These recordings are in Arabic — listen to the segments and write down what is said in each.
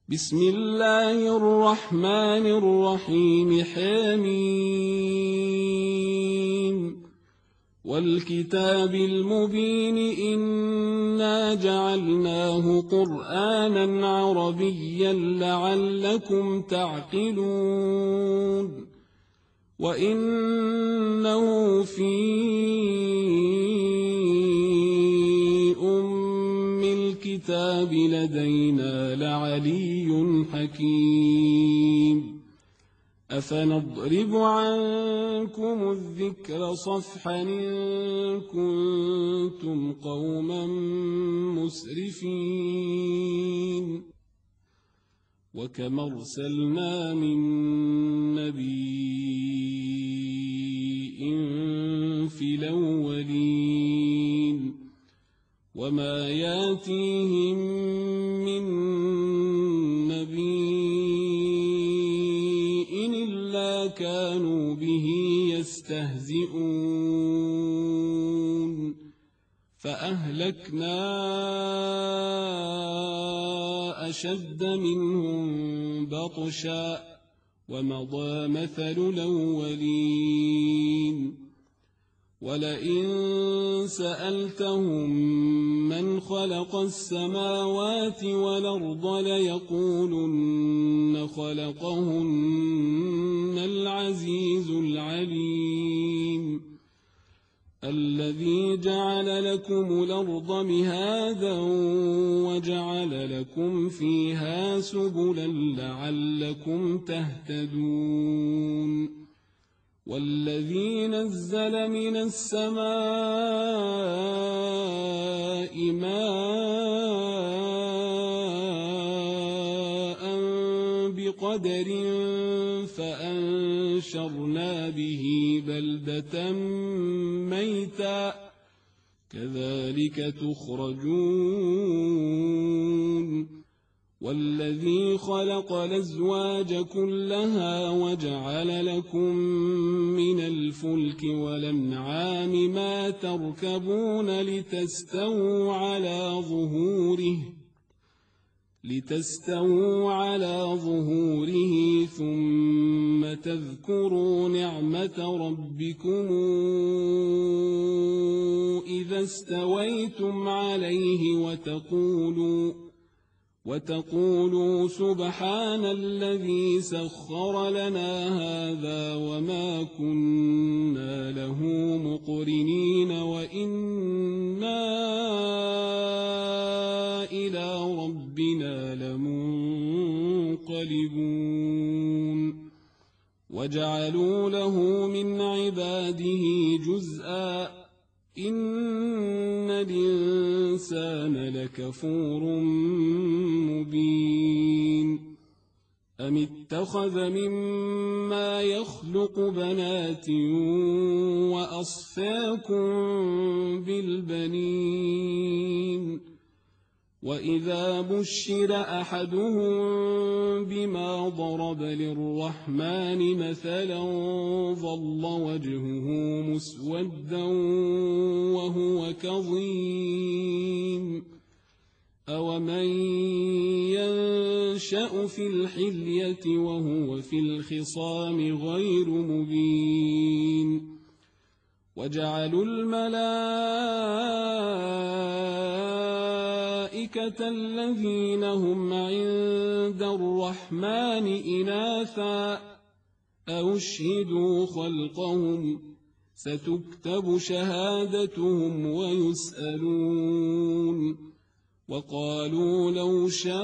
بسم الله الرحمن الرحيم حميم والكتاب المبين إنا جعلناه قرآنا عربيا لعلكم تعقلون وإنه في الكتاب لدينا لعلي حكيم أفنضرب عنكم الذكر صفحا إن كنتم قوما مسرفين وكم أرسلنا من نبي في الأولين وما ياتيهم من نبي إلا كانوا به يستهزئون فأهلكنا أشد منهم بطشا ومضى مثل الأولين ولئن سألتهم من خلق السماوات والأرض ليقولن خلقهن العزيز العليم الذي جعل لكم الأرض مهادا وجعل لكم فيها سبلا لعلكم تهتدون والذي نزل من السماء ماء بقدر فأنشرنا به بلدة ميتا كذلك تخرجون والذي خلق الأزواج كلها وجعل لكم من الفلك والأنعام ما تركبون لتستووا على ظهوره ثم تذكروا نعمة ربكم إذا استويتم عليه وتقولوا سبحان الذي سخر لنا هذا وما كنا له مقرنين وإنا إلى ربنا لمنقلبون وجعلوا له من عباده جزءا إن الإنسان لكفور مبين أم اتخذ مما يخلق بنات وأصفاكم بالبنين وإذا بشر أحدهم بما ضرب للرحمن مثلا ظل وجهه مسودا وهو كظيم أومن ينشأ في الحلية وهو في الخصام غير مبين وجعلوا الملائكة الذين هم عند الرحمن إناثا أشهدوا خلقهم ستكتب شهادتهم ويسألون وقالوا لو شاء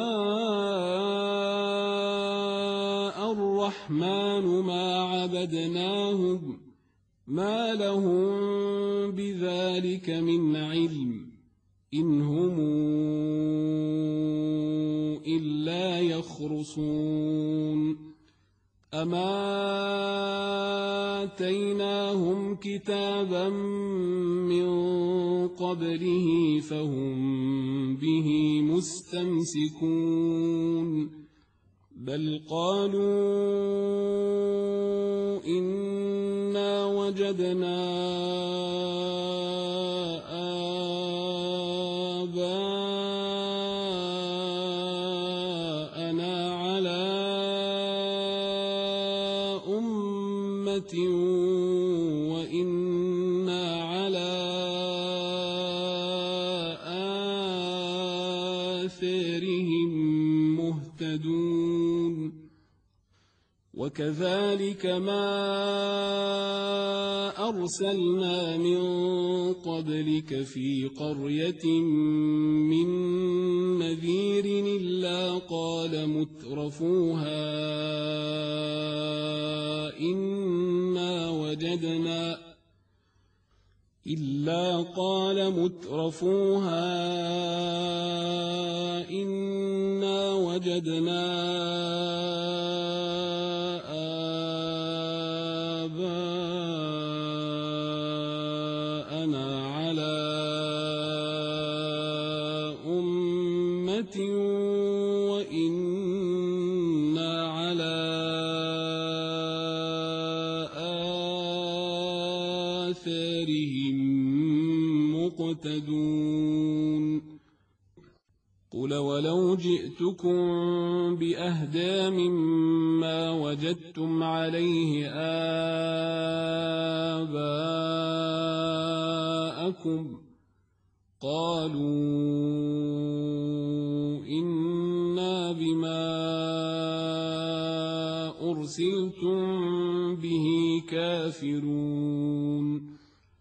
الرحمن ما عبدناهم ما لهم بذلك من علم إن هم إلا يخرصون أما آتيناهم كتابا من قبله فهم به مستمسكون بل قالوا إنا وجدنا آباءنا أمة وإنا على آثارهم مهتدون وكذلك ما أرسلنا من قبلك في قرية من نذير إلا قال مترفوها إنا وجدنا آباءنا على أمة وإنا على آثارهم مقتدون قل ولو جئتكم بأهدى مما وجدتم عليه آباءكم قالوا إنا بما أرسلتم به كافرون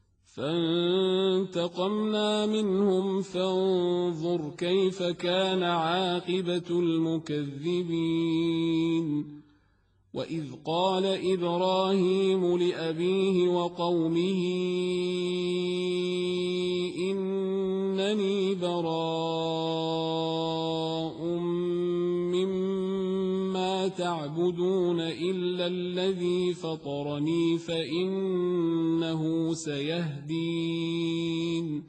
فانتقمنا منهم فانظر كيف كان عاقبة المكذبين وإذ قال إبراهيم لأبيه وقومه إنني براء مما تعبدون إلا الذي فطرني فإنه سيهدين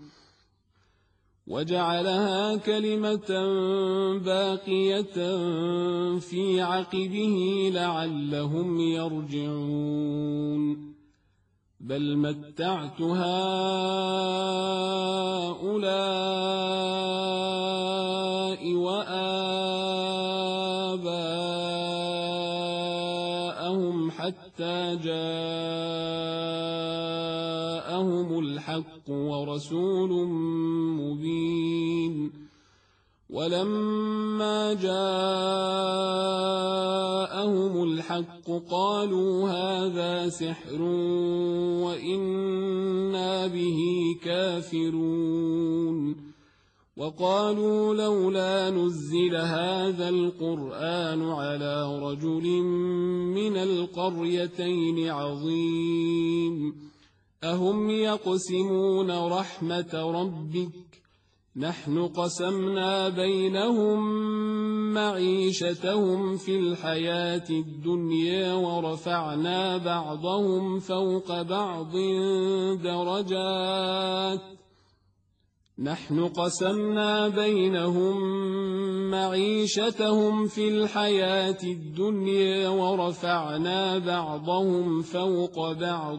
وجعلها كلمة باقية في عقبه لعلهم يرجعون بل متعت هؤلاء وآباءهم حتى جاءهم الحق ورسول مبين ولما جاءهم الحق قالوا هذا سحر وإنا به كافرون وقالوا لولا نزل هذا القرآن على رجل من القريتين عظيم أهم يقسمون رحمة ربك نحن قسمنا بينهم معيشتهم في الحياة الدنيا ورفعنا بعضهم فوق بعض درجات نحن قسمنا بينهم معيشتهم في الحياة الدنيا ورفعنا بعضهم فوق بعض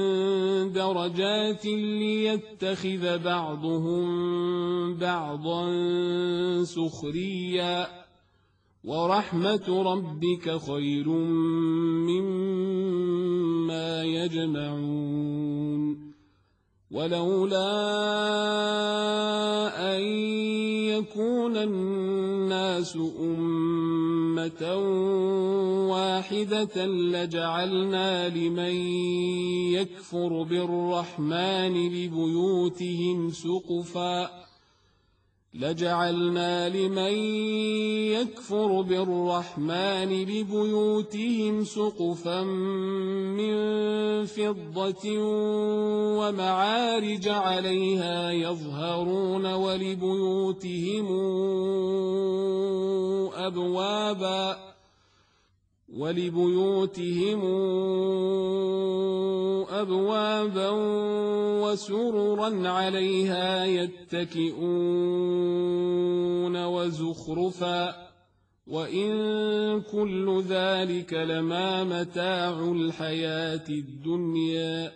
درجات ليتخذ بعضهم بعضا سخريا ورحمة ربك خير مما يجمعون ولولا أن يكون الناس أمة واحدة لجعلنا لمن يكفر بالرحمن لبيوتهم سقفا من فضة ومعارج عليها يظهرون ولبيوتهم أبوابا وسررا عليها يتكئون وزخرفا وإن كل ذلك لما متاع الحياة الدنيا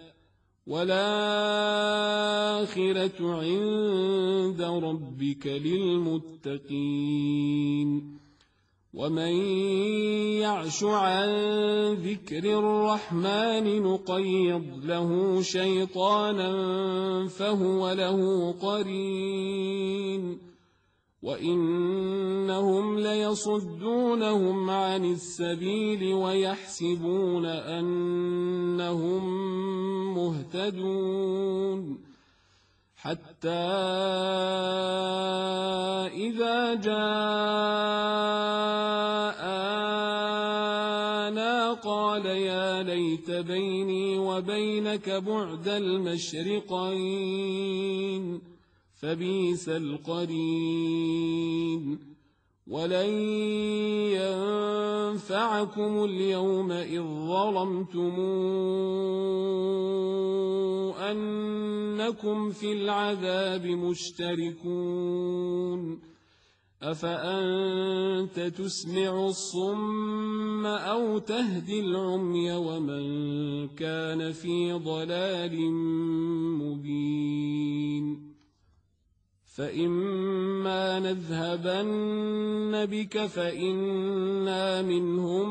والآخرة عند ربك للمتقين ومن يعش عن ذكر الرحمن نقيض له شيطانا فهو له قرين وإنهم ليصدونهم عن السبيل ويحسبون أنهم مهتدون حتى إذا جاءنا قال يا ليت بيني وبينك بعد المشرقين فبئس القرين ولن ينفعكم اليوم إذ ظلمتم أنكم في العذاب مشتركون أفأنت تسمع الصم أو تهدي العمي ومن كان في ضلال مبين فإما نذهبن بك فإنا منهم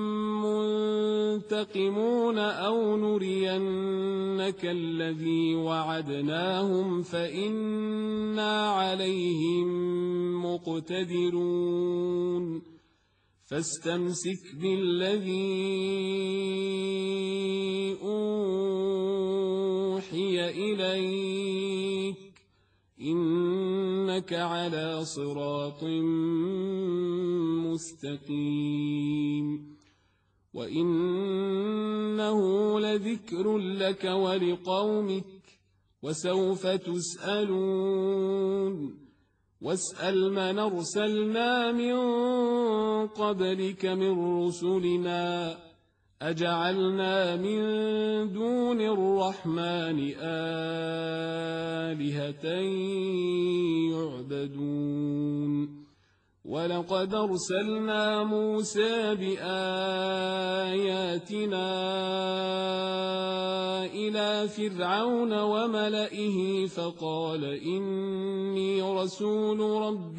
منتقمون أو نرينك الذي وعدناهم فإنا عليهم مقتدرون فاستمسك بالذي أوحي إليك إنك على صراط مستقيم وإنه لذكر لك ولقومك وسوف تسألون واسأل من أرسلنا من قبلك من رسلنا أجعلنا من دون الرحمن آلهة يعبدون ولقد أرسلنا موسى بآياتنا إلى فرعون وملئه فقال إني رسول رب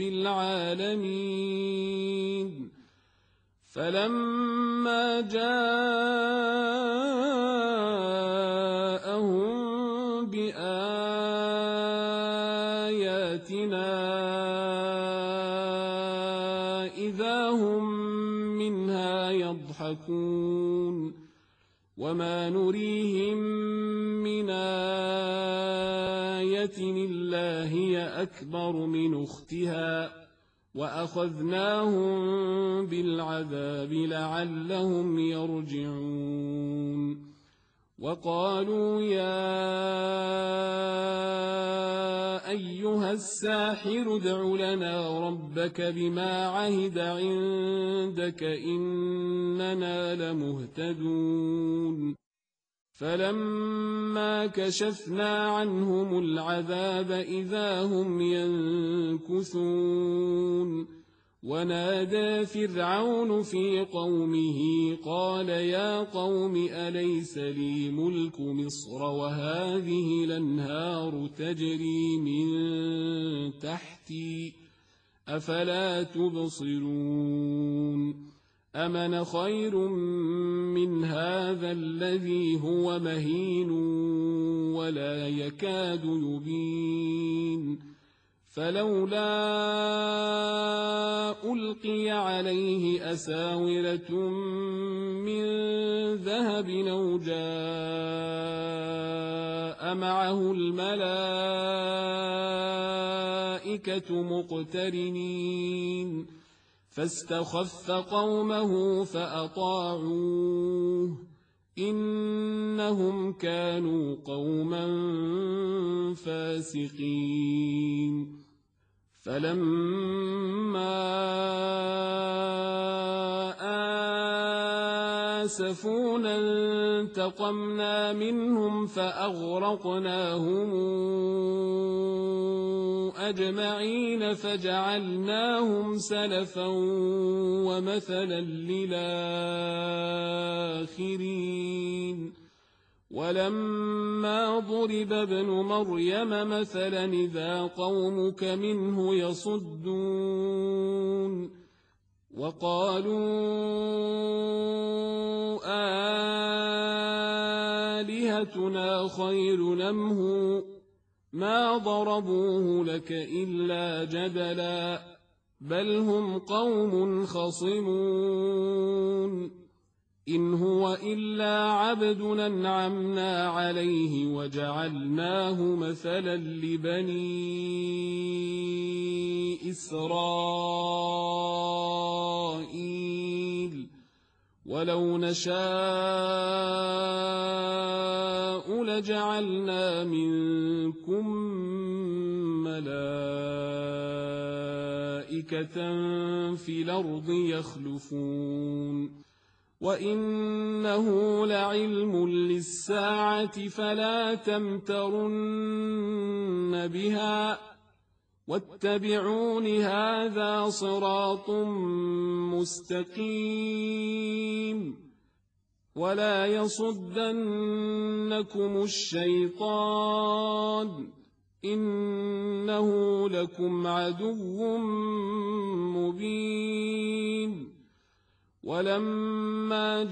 العالمين فلما جاءهم بآياتنا إذا هم منها يضحكون وما نريهم من آية إلا هي أكبر من أختها وأخذناهم بالعذاب لعلهم يرجعون وقالوا يا أيها الساحر ادع لنا ربك بما عهد عندك إننا لمهتدون فلما كشفنا عنهم العذاب إذا هم ينكثون ونادى فرعون في قومه قال يا قوم أليس لي ملك مصر وهذه الأنهار تجري من تحتي أفلا تبصرون أمن خير من هذا الذي هو مهين ولا يكاد يبين فلولا ألقي عليه أساورة من ذهب أو جاء معه الملائكة مقترنين فاستخف قومه فأطاعوه إنهم كانوا قوما فاسقين فلما آسفونا انتقمنا منهم فأغرقناهم أجمعين فجعلناهم سلفا ومثلا للآخرين ولما ضرب ابن مريم مثلا إذا قومك منه يصدون وقالوا آلهتنا خير أم هو ما ضربوه لك إلا جدلا بل هم قوم خصمون إن هو إلا عبد أنعمنا عليه وجعلناه مثلا لبني إسرائيل ولو نشاء لجعلنا منكم ملائكة في الأرض يخلفون وإنه لعلم للساعة فلا تمترن بها واتبعون هذا صراط مستقيم ولا يصدنكم الشيطان إنه لكم عدو مبين ولما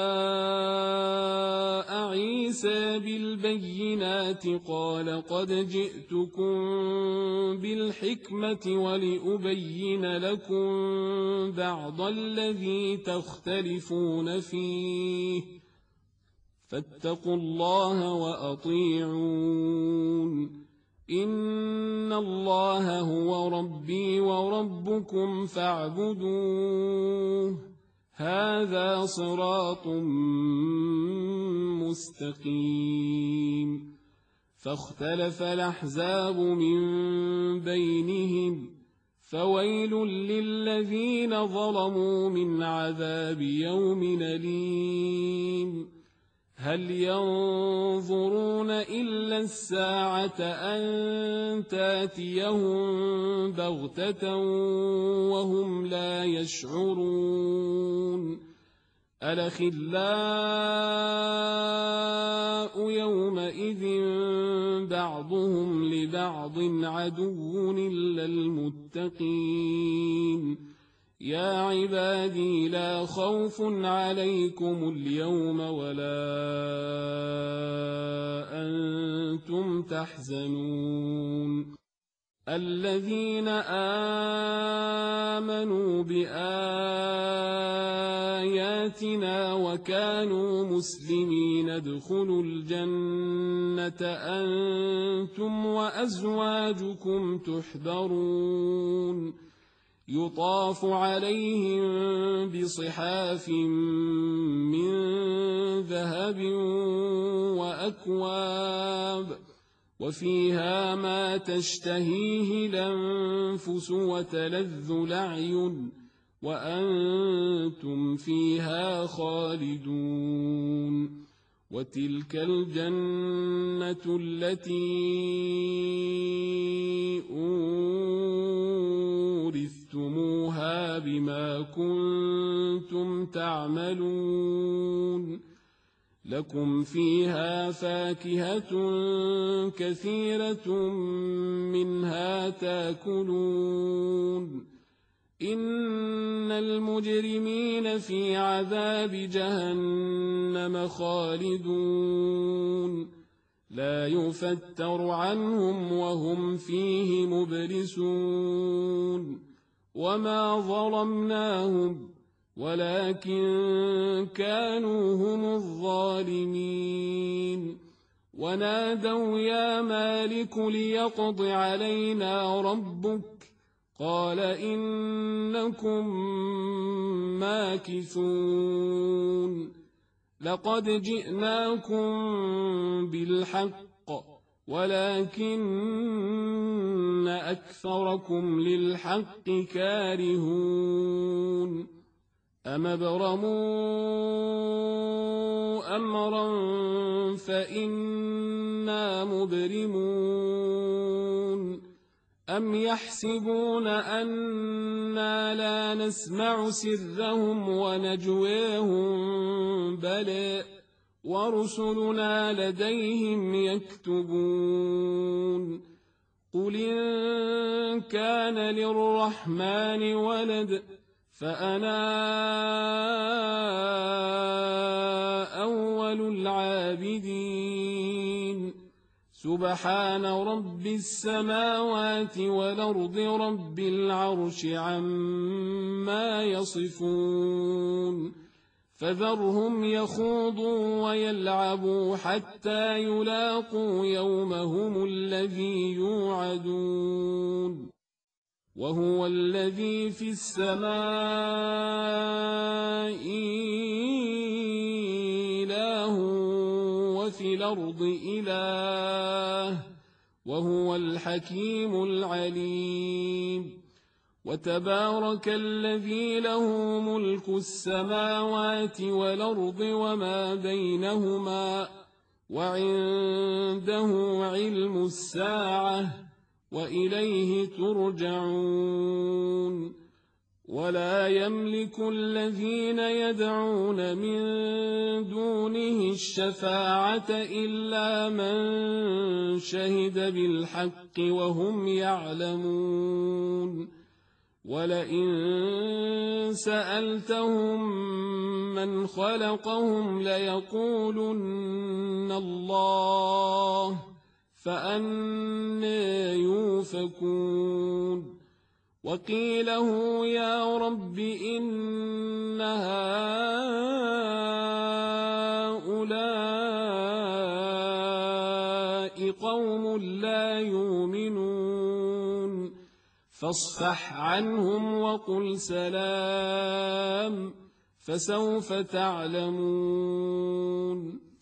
جاء عيسى بالبينات قال قد جئتكم بالحكمة ولأبين لكم بعض الذي تختلفون فيه فاتقوا الله وأطيعون إن الله هو ربي وربكم فاعبدوه هذا صراط مستقيم فاختلف الأحزاب من بينهم فويل للذين ظلموا من عذاب يوم أليم هل ينظرون إلا الساعة أن تاتيهم بغتة وهم لا يشعرون الأخلاء يومئذ بعضهم لبعض عدو إلا المتقين يا عبادي لا خوف عليكم اليوم ولا أنتم تحزنون الذين آمنوا بآياتنا وكانوا مسلمين ادخلوا الجنة أنتم وأزواجكم تحبرون يطاف عليهم بصحاف من ذهب وأكواب وفيها ما تشتهيه الأنفس وتلذ الأعين وأنتم فيها خالدون وتلك الجنة التي أورثتموها بما كنتم تعملون لكم فيها فاكهة كثيرة منها تاكلون إن المجرمين في عذاب جهنم خالدون لا يفتر عنهم وهم فيه مبلسون وما ظلمناهم ولكن كانوا هم الظالمين ونادوا يا مالك ليقض علينا ربك قال إنكم ماكثون لقد جئناكم بالحق ولكن أكثركم للحق كارهون أم ابرموا أمرا فإنا مبرمون أم يحسبون أنا لا نسمع سرهم ونجويهم بلى ورسلنا لديهم يكتبون قل إن كان للرحمن ولد فأنا أول العابدين. سبحان رب السماوات والأرض رب العرش عما يصفون. فذرهم يخوضوا ويلعبوا حتى يلاقوا يومهم الذي يوعدون. وهو الذي في السماء إله وفي الأرض إله وهو الحكيم العليم. وتبارك الذي له ملك السماوات والأرض وما بينهما وعنده علم الساعة وإليه ترجعون. ولا يملك الذين يدعون من دونه الشفاعة إلا من شهد بالحق وهم يعلمون. ولئن سألتهم من خلقهم ليقولن الله فأنى يؤفكون. وقيله يا رب إن هؤلاء قوم لا يؤمنون فاصفح عنهم وقل سلام فسوف تعلمون.